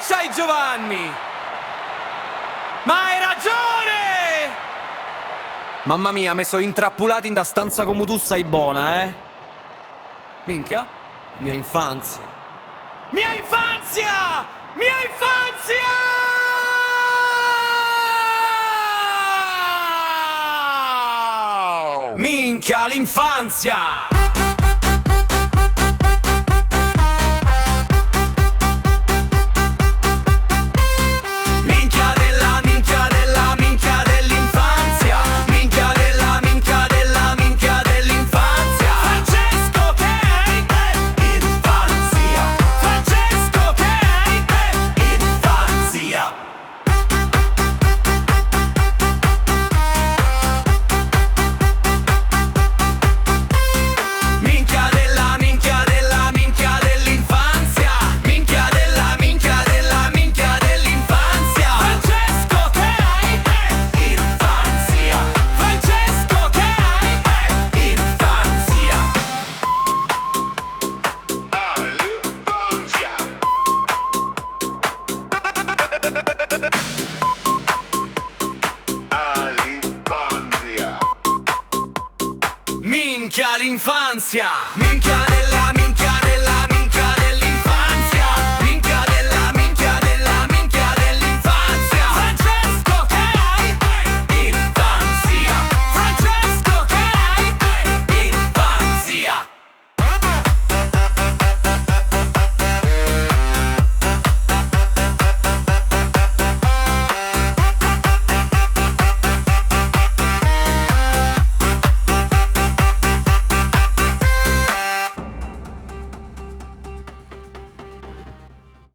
c'hai Giovanni? Ma hai ragione! Mamma mia, mi sono intrappolato in da stanza come tu sei buona, eh? Minchia, mia infanzia. Mia infanzia! Mia infanzia! Minchia, l'infanzia! Minchia l'infanzia! Minchia